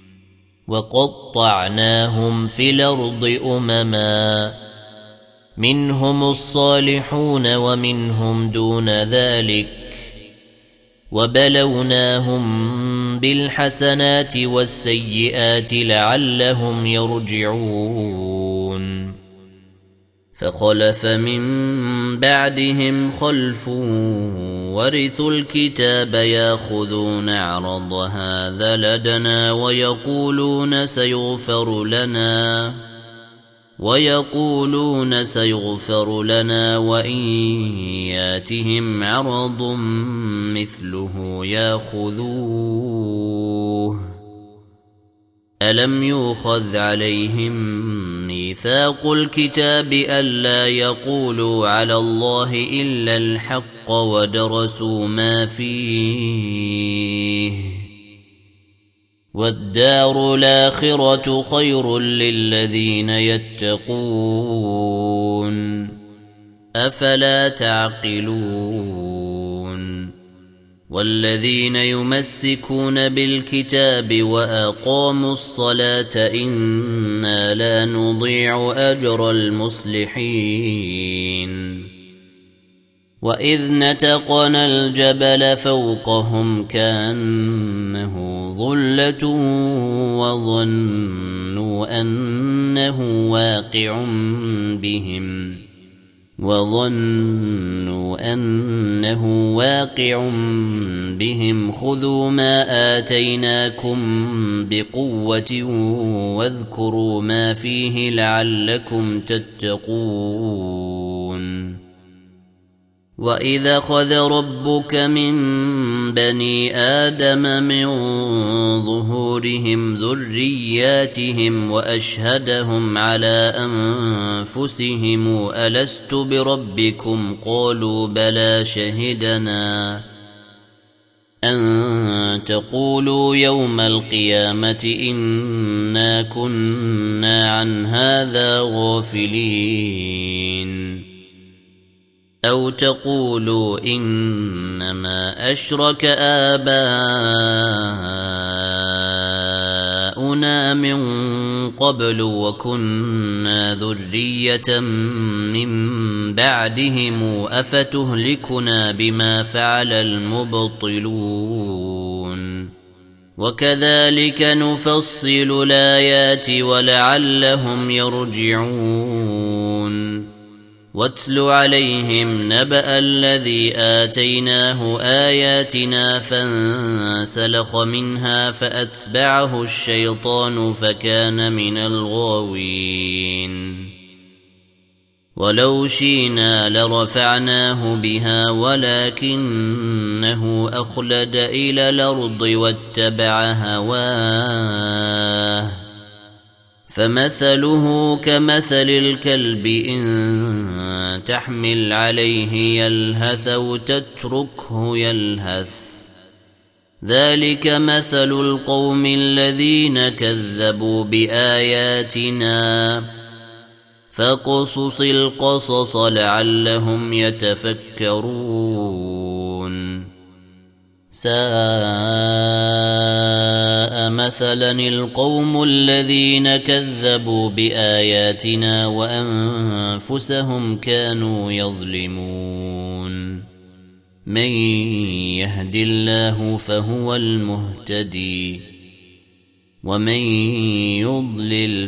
وقطعناهم في الأرض أمما منهم الصالحون ومنهم دون ذلك وبلوناهم بالحسنات والسيئات لعلهم يرجعون فخلف من بعدهم خلف ورثوا الكتاب ياخذون عرض هذا لدنا ويقولون سيغفر لنا ويقولون سيغفر لنا وإن ياتهم عرض مثله ياخذوه ألم يؤخذ عليهم ميثاق الكتاب ألا يقولوا على الله إلا الحق ودرسوا ما فيه والدار الآخرة خير للذين يتقون أفلا تعقلون والذين يمسكون بالكتاب وأقاموا الصلاة إنا لا نضيع أجر المصلحين وإذ نتقنا الجبل فوقهم كأنه ظلة وظنوا أنه واقع بهم خذوا ما آتيناكم بقوة واذكروا ما فيه لعلكم تتقون وإذا أخذ ربك من بني آدم من ظهورهم ذرياتهم وأشهدهم على أنفسهم ألست بربكم قالوا بلى شهدنا أن تقولوا يوم القيامة إنا كنا عن هذا غافلين أو تقولوا إنما أشرك آباؤنا من قبل وكنا ذرية من بعدهم أفتهلكنا بما فعل المبطلون وكذلك نفصل الآيات ولعلهم يرجعون واتل عليهم نبأ الذي آتيناه آياتنا فانسلخ منها فأتبعه الشيطان فكان من الغاوين ولو شئنا لرفعناه بها ولكنه أخلد إلى الأرض واتبع هواه فمثله كمثل الكلب إن تحمل عليه يلهث أو تتركه يلهث ذلك مثل القوم الذين كذبوا بآياتنا فاقصص القصص لعلهم يتفكرون ساء مثلا القوم الذين كذبوا بآياتنا وأنفسهم كانوا يظلمون من يهد الله فهو المهتدي ومن يضلل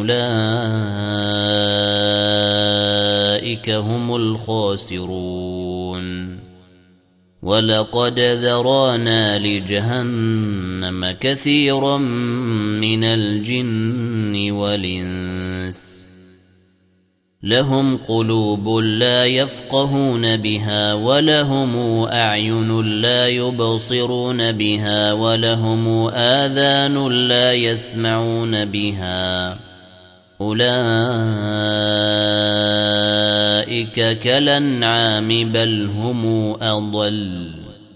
فأولئك هم الخاسرون ولقد ذرانا لجهنم كثيرا من الجن والإنس لهم قلوب لا يفقهون بها ولهم أعين لا يبصرون بها ولهم آذان لا يسمعون بها أولئك كالأنعام بل هم أضل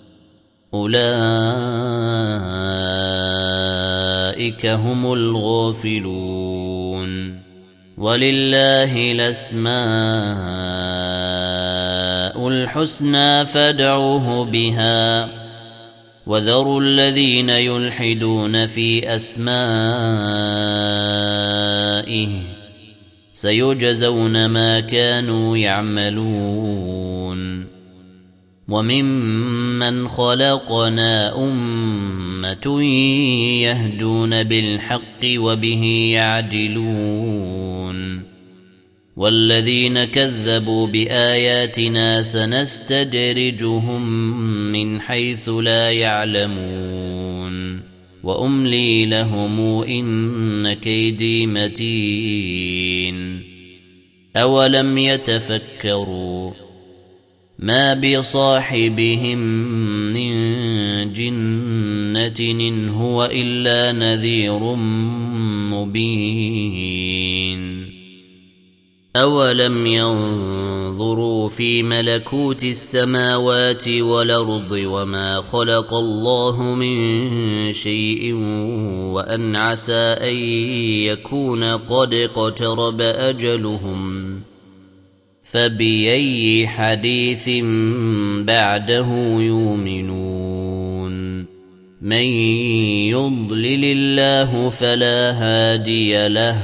أولئك هم الغافلون ولله الأسماء الحسنى فادعوه بها وذروا الذين يلحدون في أسمائه سيجزون ما كانوا يعملون وممن خلقنا أمة يهدون بالحق وبه يعدلون والذين كذبوا بآياتنا سنستدرجهم من حيث لا يعلمون وأملي لهم إن كيدي متين أولم يتفكروا ما بصاحبهم من جنة إن هو إلا نذير مبين أولم ينظروا في ملكوت السماوات والأرض وما خلق الله من شيء وأن عسى أن يكون قد اقترب أجلهم فبأي حديث بعده يؤمنون من يضلل الله فلا هادي له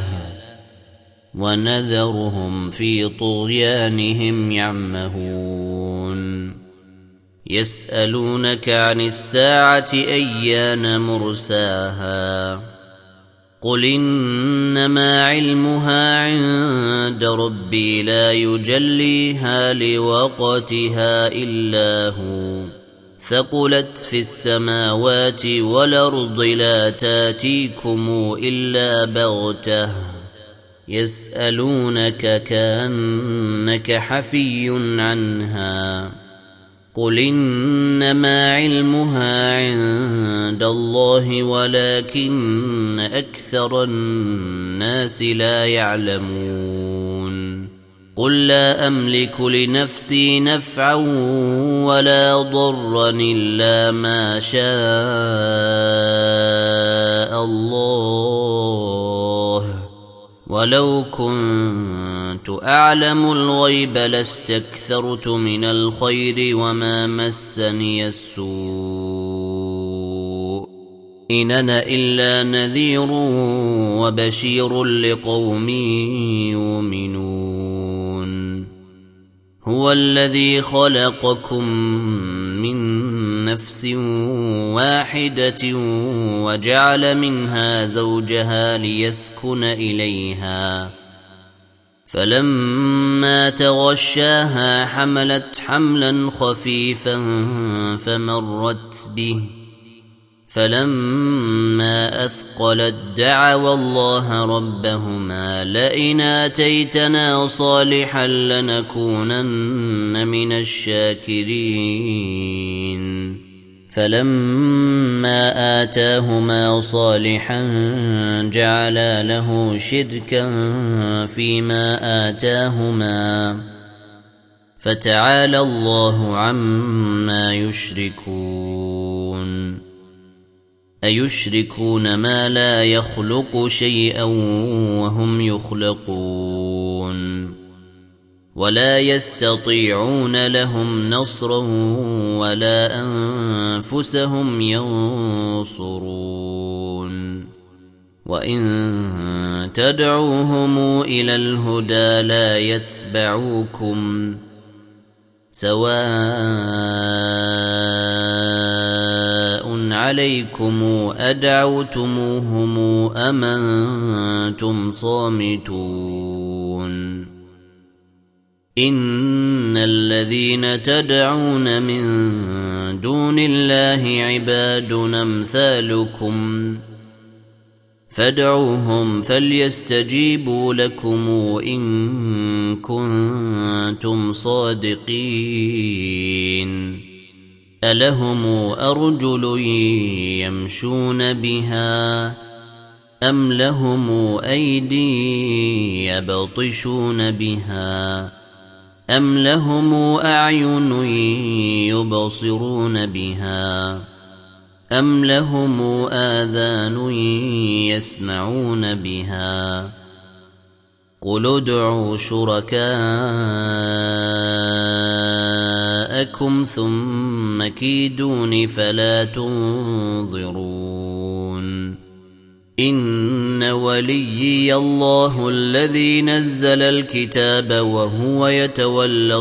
ونذرهم في طغيانهم يعمهون يسألونك عن الساعة أيان مرساها قل إنما علمها عند ربي لا يجليها لوقتها إلا هو ثقلت في السماوات والأرض لا تاتيكم إلا بغتة يسألونك كأنك حفي عنها قل إنما علمها عند الله ولكن أكثر الناس لا يعلمون قل لا أملك لنفسي نفعا ولا ضرا إلا ما شاء الله ولو كنت أعلم الغيب لاستكثرت من الخير وما مسني السوء إن أنا إلا نذير وبشير لقوم يؤمنون هو الذي خلقكم من نفس واحدة وجعل منها زوجها ليسكن إليها فلما تغشاها حملت حملا خفيفا فمرت به فلما أثقلت دعوا الله ربهما لئن آتيتنا صالحا لنكونن من الشاكرين فلما آتاهما صالحا جعلا له شركا فيما آتاهما فتعالى الله عما يشركون أيشركون ما لا يخلق شيئا وهم يخلقون ولا يستطيعون لهم نصرا ولا أنفسهم ينصرون وإن تدعوهم إلى الهدى لا يتبعوكم سواء عليكم أدعوتموهم أم أنتم صامتون إن الذين تدعون من دون الله عباد أمثالكم فادعوهم فليستجيبوا لكم إن كنتم صادقين ألهم أرجل يمشون بها أم لهم أيدي يبطشون بها أم لهم أعين يبصرون بها أم لهم آذان يسمعون بها قل ادعوا شركاءكم ثم كيدون فلا تنظرون إن وليي الله الذي نزل الكتاب وهو يتولى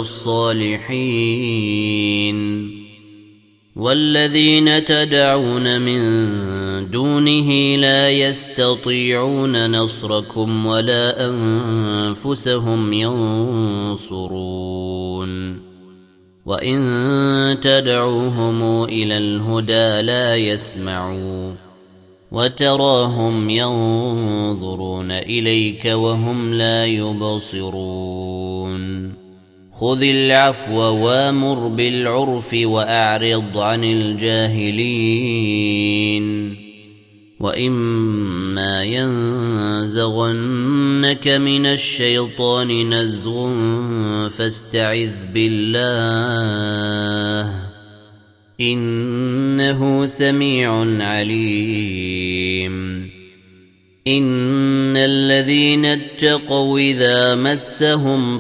الصالحين والذين تدعون من دونه لا يستطيعون نصركم ولا أنفسهم ينصرون وإن تدعوهم إلى الهدى لا يسمعوا وتراهم ينظرون إليك وهم لا يبصرون خذ العفو وامر بالعرف وأعرض عن الجاهلين وإما ينزغنك من الشيطان نزغ فاستعذ بالله إنه سميع عليم إن الذين اتقوا إذا مسهم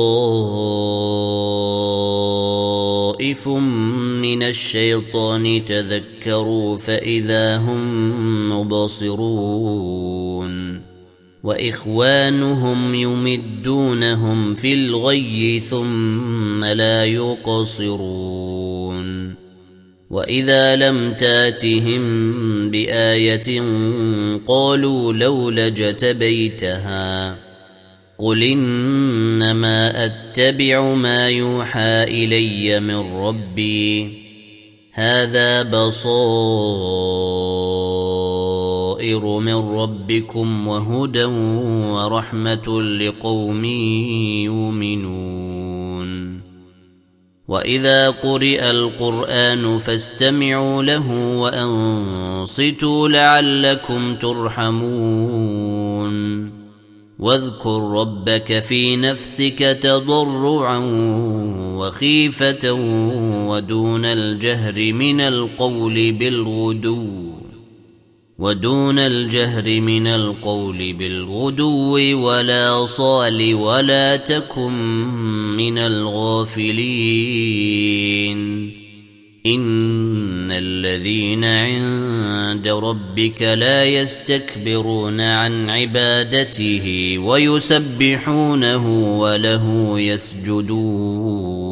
طائف من الشيطان تذكروا فإذا هم مبصرون وإخوانهم يمدونهم في الغي ثم لا يقصرون وإذا لم تاتهم بآية قالوا لولا اجتبيتها قل إنما أتبع ما يوحى إلي من ربي هذا بصائر من ربكم وهدى ورحمة لقوم يؤمنون وإذا قرئ القرآن فاستمعوا له وأنصتوا لعلكم ترحمون واذكر ربك في نفسك تضرعا وخيفة ودون الجهر من القول بالغدو ولا صال ولا تكن من الغافلين إن الذين عند ربك لا يستكبرون عن عبادته ويسبحونه وله يسجدون